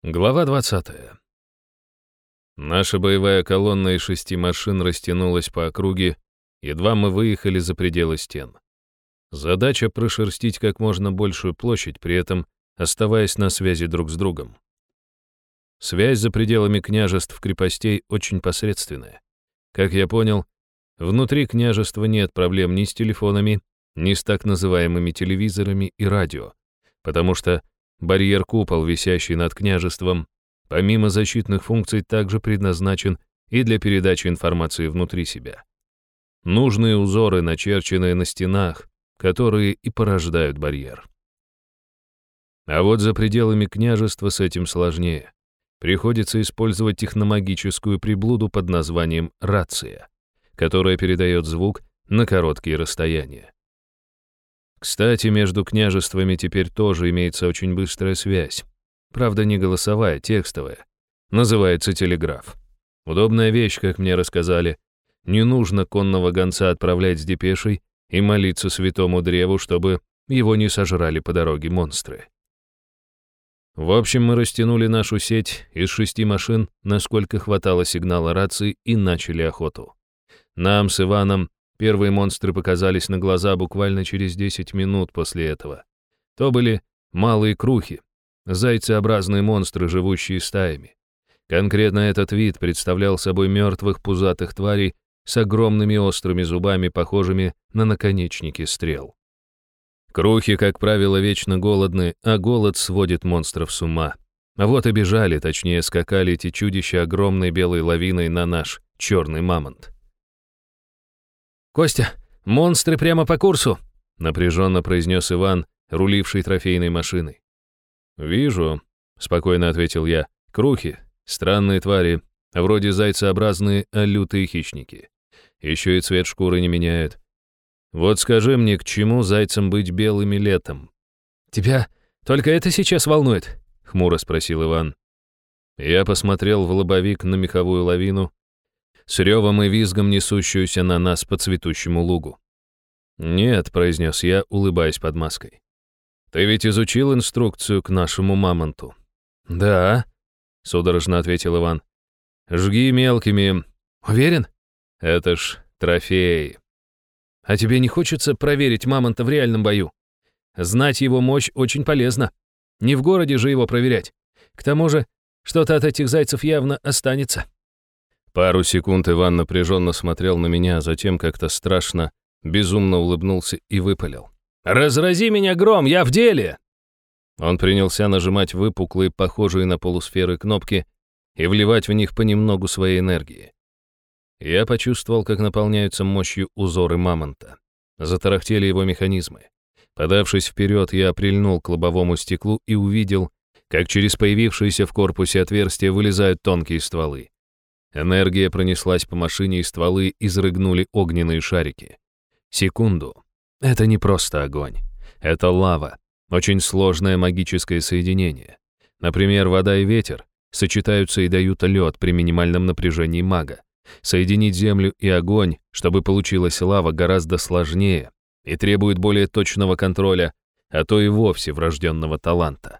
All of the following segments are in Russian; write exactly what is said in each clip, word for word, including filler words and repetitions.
Глава двадцатая. Наша боевая колонна из шести машин растянулась по округе, едва мы выехали за пределы стен. Задача — прошерстить как можно большую площадь, при этом оставаясь на связи друг с другом. Связь за пределами княжеств крепостей очень посредственная. Как я понял, внутри княжества нет проблем ни с телефонами, ни с так называемыми телевизорами и радио, потому что барьер-купол, висящий над княжеством, помимо защитных функций, также предназначен и для передачи информации внутри себя. Нужные узоры, начерченные на стенах, которые и порождают барьер. А вот за пределами княжества с этим сложнее. Приходится использовать техномагическую приблуду под названием рация, которая передает звук на короткие расстояния. Кстати, между княжествами теперь тоже имеется очень быстрая связь. Правда, не голосовая, текстовая. Называется телеграф. Удобная вещь, как мне рассказали. Не нужно конного гонца отправлять с депешей и молиться святому древу, чтобы его не сожрали по дороге монстры. В общем, мы растянули нашу сеть из шести машин, насколько хватало сигнала рации, и начали охоту. Нам с Иваном первые монстры показались на глаза буквально через десять минут после этого. То были малые крухи, зайцеобразные монстры, живущие стаями. Конкретно этот вид представлял собой мертвых пузатых тварей с огромными острыми зубами, похожими на наконечники стрел. Крухи, как правило, вечно голодны, а голод сводит монстров с ума. А вот и бежали, точнее скакали эти чудища огромной белой лавиной на наш черный мамонт. «Костя, монстры прямо по курсу!» — напряженно произнес Иван, руливший трофейной машиной. «Вижу», — спокойно ответил я. «Крухи, странные твари, вроде зайцеобразные, а лютые хищники. Еще и цвет шкуры не меняют. Вот скажи мне, к чему зайцам быть белыми летом?» «Тебя только это сейчас волнует?» — хмуро спросил Иван. Я посмотрел в лобовик на меховую лавину, с ревом и визгом несущуюся на нас по цветущему лугу. «Нет», — произнес я, улыбаясь под маской. «Ты ведь изучил инструкцию к нашему мамонту?» «Да», — судорожно ответил Иван. «Жги мелкими». «Уверен?» «Это ж трофей». «А тебе не хочется проверить мамонта в реальном бою? Знать его мощь очень полезно. Не в городе же его проверять. К тому же, что-то от этих зайцев явно останется». Пару секунд Иван напряженно смотрел на меня, а затем как-то страшно, безумно улыбнулся и выпалил: «Разрази меня гром, я в деле!» Он принялся нажимать выпуклые, похожие на полусферы кнопки и вливать в них понемногу своей энергии. Я почувствовал, как наполняются мощью узоры мамонта. Затарахтели его механизмы. Подавшись вперед, я прильнул к лобовому стеклу и увидел, как через появившиеся в корпусе отверстия вылезают тонкие стволы. Энергия пронеслась по машине, и стволы изрыгнули огненные шарики. Секунду. Это не просто огонь. Это лава. Очень сложное магическое соединение. Например, вода и ветер сочетаются и дают лед при минимальном напряжении мага. Соединить землю и огонь, чтобы получилась лава, гораздо сложнее и требует более точного контроля, а то и вовсе врожденного таланта.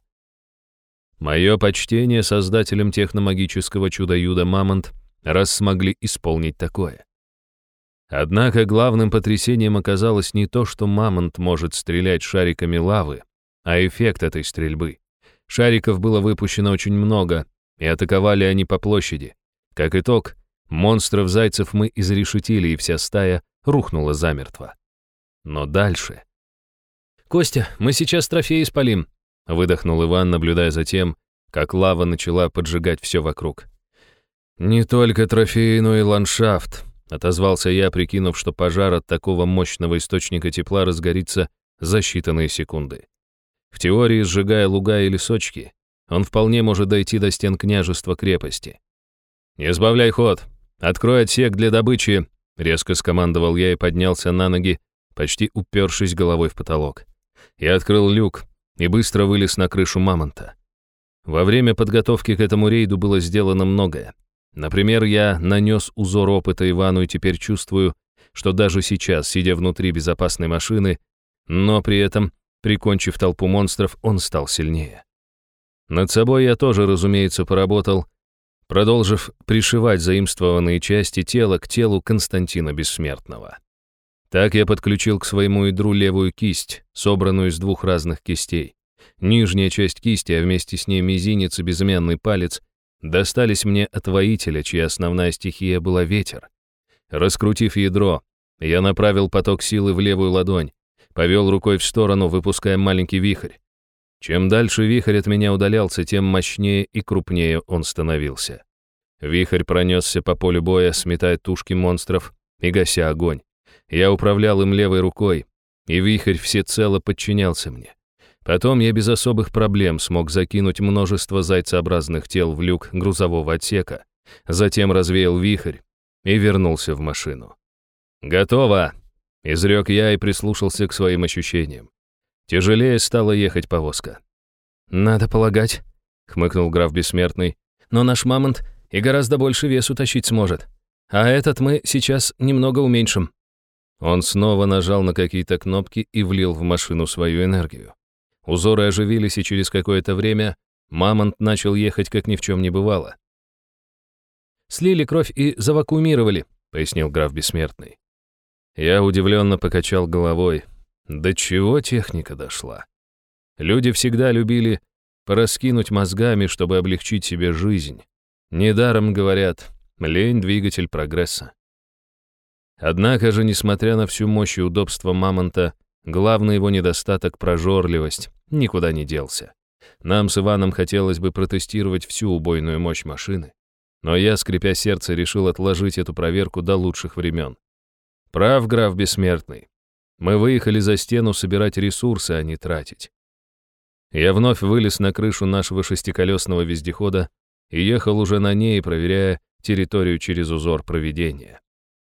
Мое почтение создателям техномагического чудо-юда «Мамонт», раз смогли исполнить такое. Однако главным потрясением оказалось не то, что мамонт может стрелять шариками лавы, а эффект этой стрельбы. Шариков было выпущено очень много, и атаковали они по площади. Как итог, монстров-зайцев мы изрешетили, и вся стая рухнула замертво. Но дальше... «Костя, мы сейчас трофеи спалим», — выдохнул Иван, наблюдая за тем, как лава начала поджигать все вокруг. «Не только трофеи, но и ландшафт», — отозвался я, прикинув, что пожар от такого мощного источника тепла разгорится за считанные секунды. В теории, сжигая луга и лесочки, он вполне может дойти до стен княжества крепости. «Не сбавляй ход! Открой отсек для добычи!» — резко скомандовал я и поднялся на ноги, почти упершись головой в потолок. Я открыл люк и быстро вылез на крышу мамонта. Во время подготовки к этому рейду было сделано многое. Например, я нанес узор опыта Ивану и теперь чувствую, что даже сейчас, сидя внутри безопасной машины, но при этом, прикончив толпу монстров, он стал сильнее. Над собой я тоже, разумеется, поработал, продолжив пришивать заимствованные части тела к телу Константина Бессмертного. Так я подключил к своему ядру левую кисть, собранную из двух разных кистей. Нижняя часть кисти, а вместе с ней мизинец и безымянный палец, достались мне от воителя, чья основная стихия была ветер. Раскрутив ядро, я направил поток силы в левую ладонь, повел рукой в сторону, выпуская маленький вихрь. Чем дальше вихрь от меня удалялся, тем мощнее и крупнее он становился. Вихрь пронесся по полю боя, сметая тушки монстров и гася огонь. Я управлял им левой рукой, и вихрь всецело подчинялся мне. Потом я без особых проблем смог закинуть множество зайцеобразных тел в люк грузового отсека, затем развеял вихрь и вернулся в машину. «Готово!» — изрек я и прислушался к своим ощущениям. Тяжелее стала ехать повозка. «Надо полагать», — хмыкнул граф Бессмертный, «но наш мамонт и гораздо больше весу тащить сможет, а этот мы сейчас немного уменьшим». Он снова нажал на какие-то кнопки и влил в машину свою энергию. Узоры оживились, и через какое-то время мамонт начал ехать, как ни в чем не бывало. «Слили кровь и завакуумировали», — пояснил граф Бессмертный. Я удивленно покачал головой. До чего техника дошла? Люди всегда любили пораскинуть мозгами, чтобы облегчить себе жизнь. Недаром говорят, лень — двигатель прогресса. Однако же, несмотря на всю мощь и удобство мамонта, главный его недостаток — прожорливость — никуда не делся. Нам с Иваном хотелось бы протестировать всю убойную мощь машины, но я, скрипя сердце, решил отложить эту проверку до лучших времен. Прав граф Бессмертный. Мы выехали за стену собирать ресурсы, а не тратить. Я вновь вылез на крышу нашего шестиколесного вездехода и ехал уже на ней, проверяя территорию через узор провидения.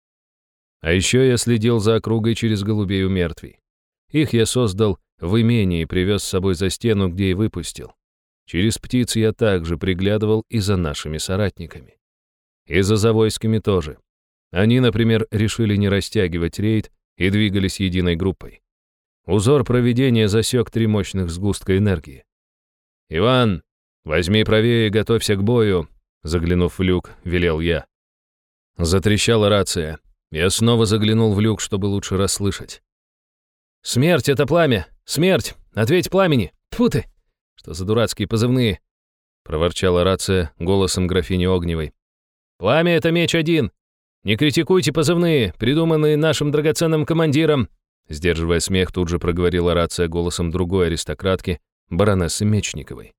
А еще я следил за округой через голубей у мертвей. Их я создал в имении и привез с собой за стену, где и выпустил. Через птиц я также приглядывал и за нашими соратниками. И за завойскими тоже. Они, например, решили не растягивать рейд и двигались единой группой. Узор провидения засек три мощных сгустка энергии. «Иван, возьми правее и готовься к бою», — заглянув в люк, велел я. Затрещала рация. Я снова заглянул в люк, чтобы лучше расслышать. «Смерть — это пламя! Смерть! Ответь пламени! Тьфу ты! Что за дурацкие позывные?» — проворчала рация голосом графини Огневой. «Пламя — это меч один! Не критикуйте позывные, придуманные нашим драгоценным командиром!» Сдерживая смех, тут же проговорила рация голосом другой аристократки, баронессы Мечниковой.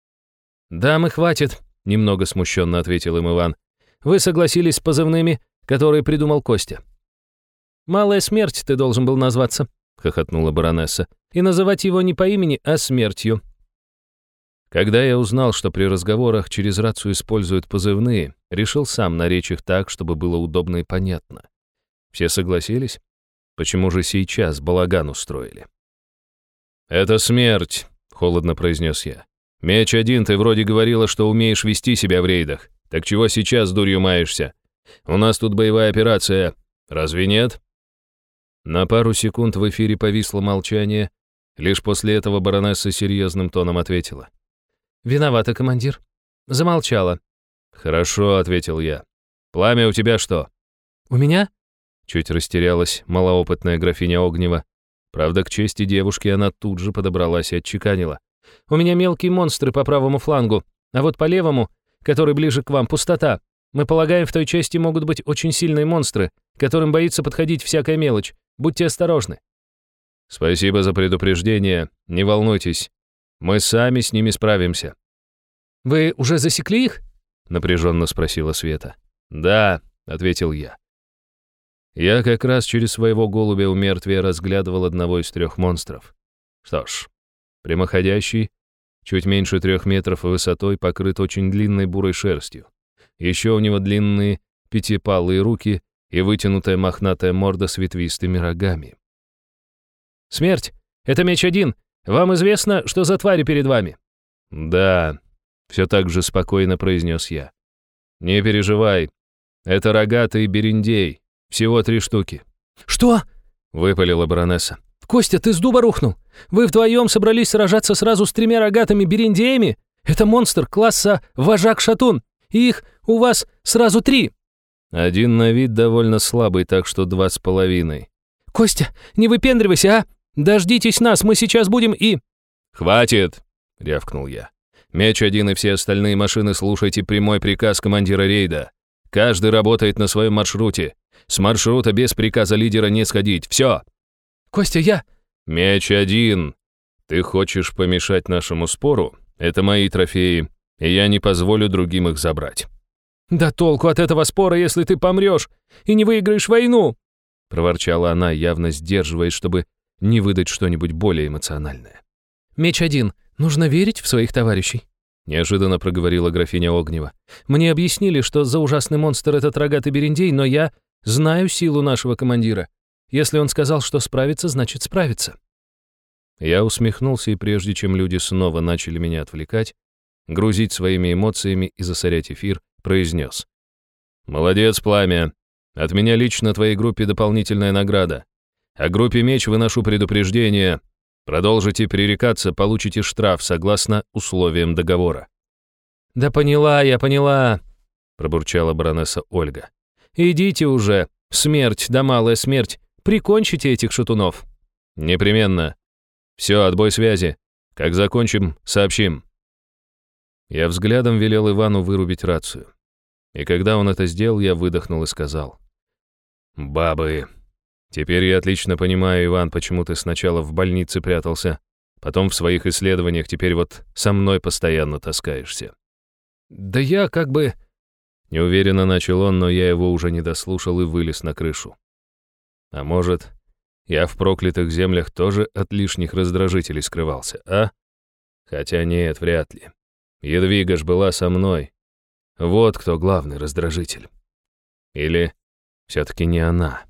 «Дамы, хватит!» — немного смущенно ответил им Иван. «Вы согласились с позывными, которые придумал Костя». «Малая смерть ты должен был назваться», — хохотнула баронесса, «и называть его не по имени, а смертью». Когда я узнал, что при разговорах через рацию используют позывные, решил сам наречь их так, чтобы было удобно и понятно. Все согласились? Почему же сейчас балаган устроили? «Это смерть», — холодно произнес я. «Меч один, ты вроде говорила, что умеешь вести себя в рейдах. Так чего сейчас дурью маешься? У нас тут боевая операция. Разве нет?» На пару секунд в эфире повисло молчание. Лишь после этого баронесса серьезным тоном ответила. «Виновата, командир. Замолчала». «Хорошо», — ответил я. «Пламя у тебя что?» «У меня?» — чуть растерялась малоопытная графиня Огнева. Правда, к чести девушки она тут же подобралась и отчеканила. «У меня мелкие монстры по правому флангу, а вот по левому, который ближе к вам, пустота. Мы полагаем, в той части могут быть очень сильные монстры, которым боится подходить всякая мелочь. Будьте осторожны». «Спасибо за предупреждение. Не волнуйтесь. Мы сами с ними справимся». «Вы уже засекли их?» — напряженно спросила Света. «Да», — ответил я. Я как раз через своего голубя у мертвия разглядывал одного из трех монстров. Что ж, прямоходящий, чуть меньше трех метров высотой, покрыт очень длинной бурой шерстью. Еще у него длинные пятипалые руки и вытянутая мохнатая морда с ветвистыми рогами. «Смерть! Это меч один! Вам известно, что за твари перед вами?» «Да», — все так же спокойно произнес я. «Не переживай, это рогатый бериндей, всего три штуки». «Что?» — выпалила баронесса. «Костя, ты с дуба рухнул? Вы вдвоем собрались сражаться сразу с тремя рогатыми бериндеями? Это монстр класса вожак-шатун, и их у вас сразу три!» Один на вид довольно слабый, так что два с половиной. «Костя, не выпендривайся, а! Дождитесь нас, мы сейчас будем и...» «Хватит!» — рявкнул я. «Меч один и все остальные машины слушайте прямой приказ командира рейда. Каждый работает на своем маршруте. С маршрута без приказа лидера не сходить. Все!» «Костя, я...» «Меч один. Ты хочешь помешать нашему спору? Это мои трофеи, и я не позволю другим их забрать». «Да толку от этого спора, если ты помрешь и не выиграешь войну!» проворчала она, явно сдерживаясь, чтобы не выдать что-нибудь более эмоциональное. «Меч один. Нужно верить в своих товарищей», — неожиданно проговорила графиня Огнева. «Мне объяснили, что за ужасный монстр этот рогатый берендей, но я знаю силу нашего командира. Если он сказал, что справится, значит справится». Я усмехнулся, и прежде чем люди снова начали меня отвлекать, грузить своими эмоциями и засорять эфир, произнес. «Молодец, Пламя. От меня лично твоей группе дополнительная награда. А группе Меч выношу предупреждение. Продолжите пререкаться, получите штраф согласно условиям договора». «Да поняла я, поняла», — пробурчала баронесса Ольга. «Идите уже. Смерть, да малая смерть. Прикончите этих шатунов». «Непременно. Все, отбой связи. Как закончим, сообщим». Я взглядом велел Ивану вырубить рацию. И когда он это сделал, я выдохнул и сказал. «Бабы. Теперь я отлично понимаю, Иван, почему ты сначала в больнице прятался, потом в своих исследованиях, теперь вот со мной постоянно таскаешься». «Да я как бы...» Неуверенно начал он, но я его уже не дослушал и вылез на крышу. А может, я в проклятых землях тоже от лишних раздражителей скрывался, а? Хотя нет, вряд ли. Едвига ж была со мной. Вот кто главный раздражитель. Или все-таки не она?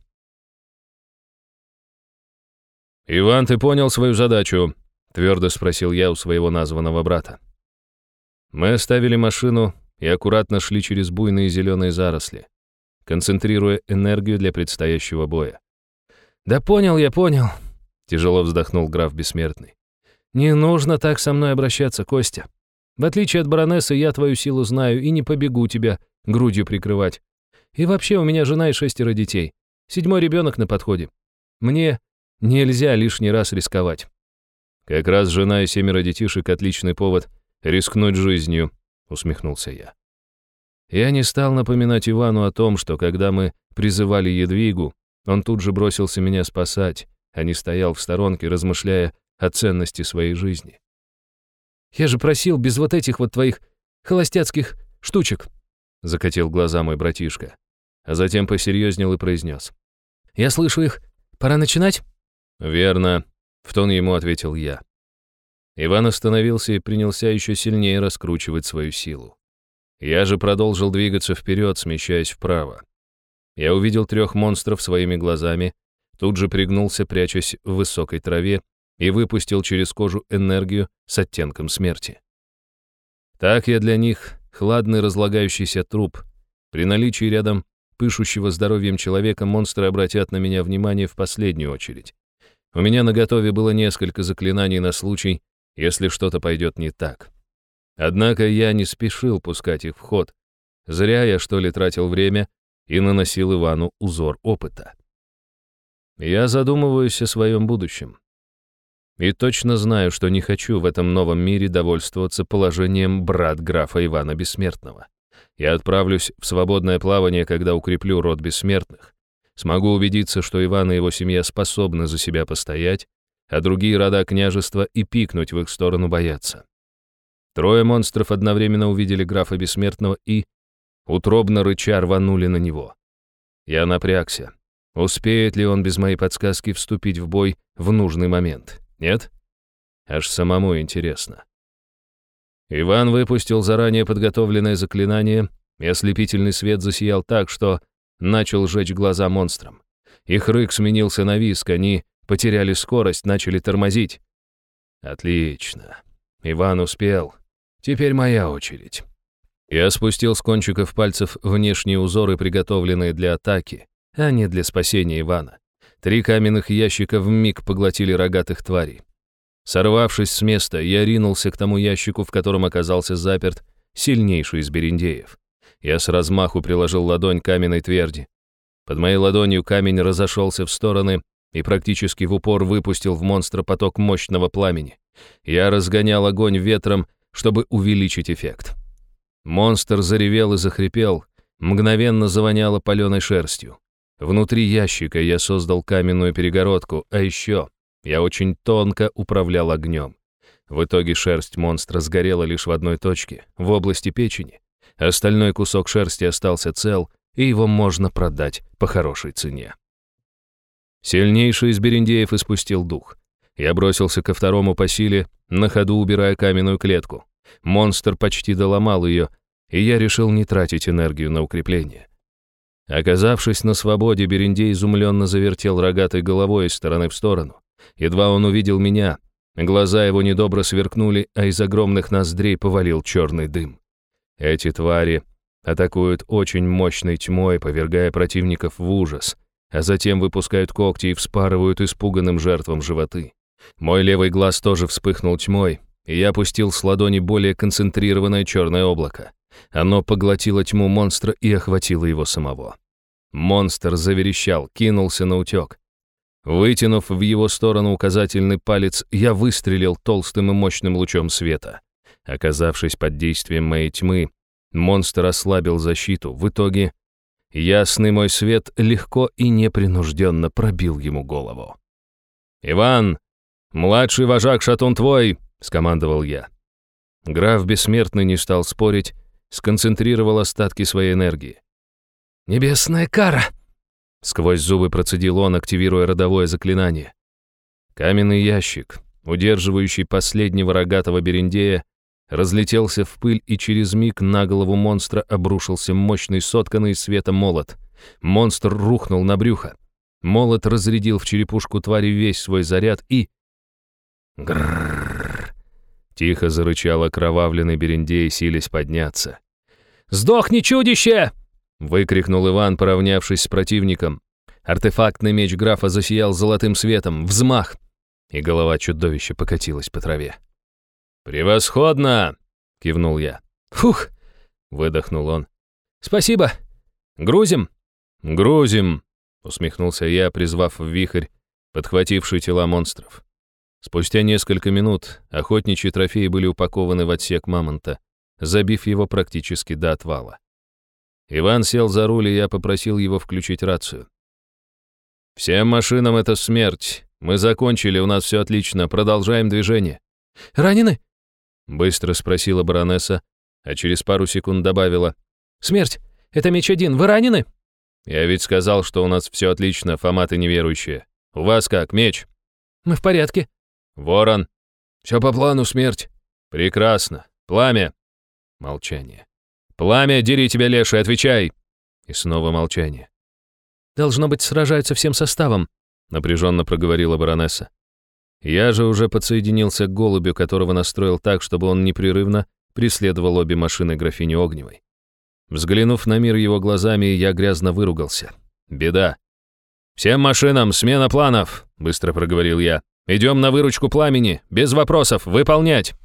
«Иван, ты понял свою задачу?» — твердо спросил я у своего названного брата. Мы оставили машину и аккуратно шли через буйные зеленые заросли, концентрируя энергию для предстоящего боя. «Да понял я, понял», — тяжело вздохнул граф Бессмертный. «Не нужно так со мной обращаться, Костя. В отличие от баронессы, я твою силу знаю и не побегу тебя грудью прикрывать. И вообще у меня жена и шестеро детей. Седьмой ребенок на подходе. Мне нельзя лишний раз рисковать». «Как раз жена и семеро детишек — отличный повод рискнуть жизнью», — усмехнулся я. Я не стал напоминать Ивану о том, что когда мы призывали Едвигу, он тут же бросился меня спасать, а не стоял в сторонке, размышляя о ценности своей жизни. «Я же просил без вот этих вот твоих холостяцких штучек», — закатил глаза мой братишка, а затем посерьезнел и произнес. «Я слышу их. Пора начинать?» «Верно», — в тон ему ответил я. Иван остановился и принялся еще сильнее раскручивать свою силу. Я же продолжил двигаться вперед, смещаясь вправо. Я увидел трех монстров своими глазами, тут же пригнулся, прячась в высокой траве, и выпустил через кожу энергию с оттенком смерти. Так я для них хладный разлагающийся труп. При наличии рядом пышущего здоровьем человека монстры обратят на меня внимание в последнюю очередь. У меня наготове было несколько заклинаний на случай, если что-то пойдет не так. Однако я не спешил пускать их в ход. Зря я, что ли, тратил время и наносил Ивану узор опыта. Я задумываюсь о своем будущем. И точно знаю, что не хочу в этом новом мире довольствоваться положением брат графа Ивана Бессмертного. Я отправлюсь в свободное плавание, когда укреплю род бессмертных. Смогу убедиться, что Иван и его семья способны за себя постоять, а другие рода княжества и пикнуть в их сторону боятся. Трое монстров одновременно увидели графа Бессмертного и, утробно рыча, рванули на него. Я напрягся. Успеет ли он без моей подсказки вступить в бой в нужный момент? Нет? Аж самому интересно. Иван выпустил заранее подготовленное заклинание, и ослепительный свет засиял так, что начал жечь глаза монстрам. Их рык сменился на визг, они потеряли скорость, начали тормозить. Отлично. Иван успел. Теперь моя очередь. Я спустил с кончиков пальцев внешние узоры, приготовленные для атаки, а не для спасения Ивана. Три каменных ящика вмиг поглотили рогатых тварей. Сорвавшись с места, я ринулся к тому ящику, в котором оказался заперт сильнейший из бериндеев. Я с размаху приложил ладонь к каменной тверди. Под моей ладонью камень разошелся в стороны и практически в упор выпустил в монстра поток мощного пламени. Я разгонял огонь ветром, чтобы увеличить эффект. Монстр заревел и захрипел, мгновенно завоняло паленой шерстью. Внутри ящика я создал каменную перегородку, а еще я очень тонко управлял огнем. В итоге шерсть монстра сгорела лишь в одной точке, в области печени. Остальной кусок шерсти остался цел, и его можно продать по хорошей цене. Сильнейший из бериндеев испустил дух. Я бросился ко второму по силе, на ходу убирая каменную клетку. Монстр почти доломал ее, и я решил не тратить энергию на укрепление. Оказавшись на свободе, бериндей изумленно завертел рогатой головой из стороны в сторону. Едва он увидел меня, глаза его недобро сверкнули, а из огромных ноздрей повалил черный дым. Эти твари атакуют очень мощной тьмой, повергая противников в ужас, а затем выпускают когти и вспарывают испуганным жертвам животы. Мой левый глаз тоже вспыхнул тьмой, и я опустил с ладони более концентрированное черное облако. Оно поглотило тьму монстра и охватило его самого. Монстр заверещал, кинулся на утек. Вытянув в его сторону указательный палец, я выстрелил толстым и мощным лучом света. Оказавшись под действием моей тьмы, монстр ослабил защиту. В итоге ясный мой свет легко и непринужденно пробил ему голову. «Иван, младший вожак шатун твой!» — скомандовал я. Граф Бессмертный не стал спорить, сконцентрировал остатки своей энергии. «Небесная кара!» — сквозь зубы процедил он, активируя родовое заклинание. Каменный ящик, удерживающий последнего рогатого бериндея, разлетелся в пыль, и через миг на голову монстра обрушился мощный сотканный из света молот. Монстр рухнул на брюхо. Молот разрядил в черепушку твари весь свой заряд и... Грррррр! Тихо зарычал окровавленный бериндей, силясь подняться. «Сдохни, чудище!» — выкрикнул Иван, поравнявшись с противником. Артефактный меч графа засиял золотым светом. Взмах! И голова чудовища покатилась по траве. «Превосходно!» — кивнул я. «Фух!» — выдохнул он. «Спасибо! Грузим?» «Грузим!» — усмехнулся я, призвав в вихрь, подхвативший тела монстров. Спустя несколько минут охотничьи трофеи были упакованы в отсек мамонта, забив его практически до отвала. Иван сел за руль, и я попросил его включить рацию. «Всем машинам это смерть. Мы закончили, у нас все отлично. Продолжаем движение». «Ранены?» — быстро спросила баронесса, а через пару секунд добавила. «Смерть, это меч один. Вы ранены?» «Я ведь сказал, что у нас все отлично, фоматы неверующие. У вас как, меч?» «Мы в порядке». «Ворон». «Все по плану, смерть». «Прекрасно. Пламя». Молчание. «Пламя, дери тебя, леший, отвечай!» И снова молчание. «Должно быть, сражаются всем составом», — напряженно проговорила баронесса. Я же уже подсоединился к голубю, которого настроил так, чтобы он непрерывно преследовал обе машины графини Огневой. Взглянув на мир его глазами, я грязно выругался. Беда. «Всем машинам, смена планов», — быстро проговорил я. «Идем на выручку пламени, без вопросов, выполнять!»